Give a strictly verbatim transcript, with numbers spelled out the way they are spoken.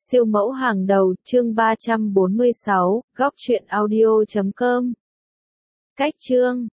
Siêu mẫu hàng đầu, chương ba trăm bốn mươi sáu, góc truyện audio chấm com. Cách chương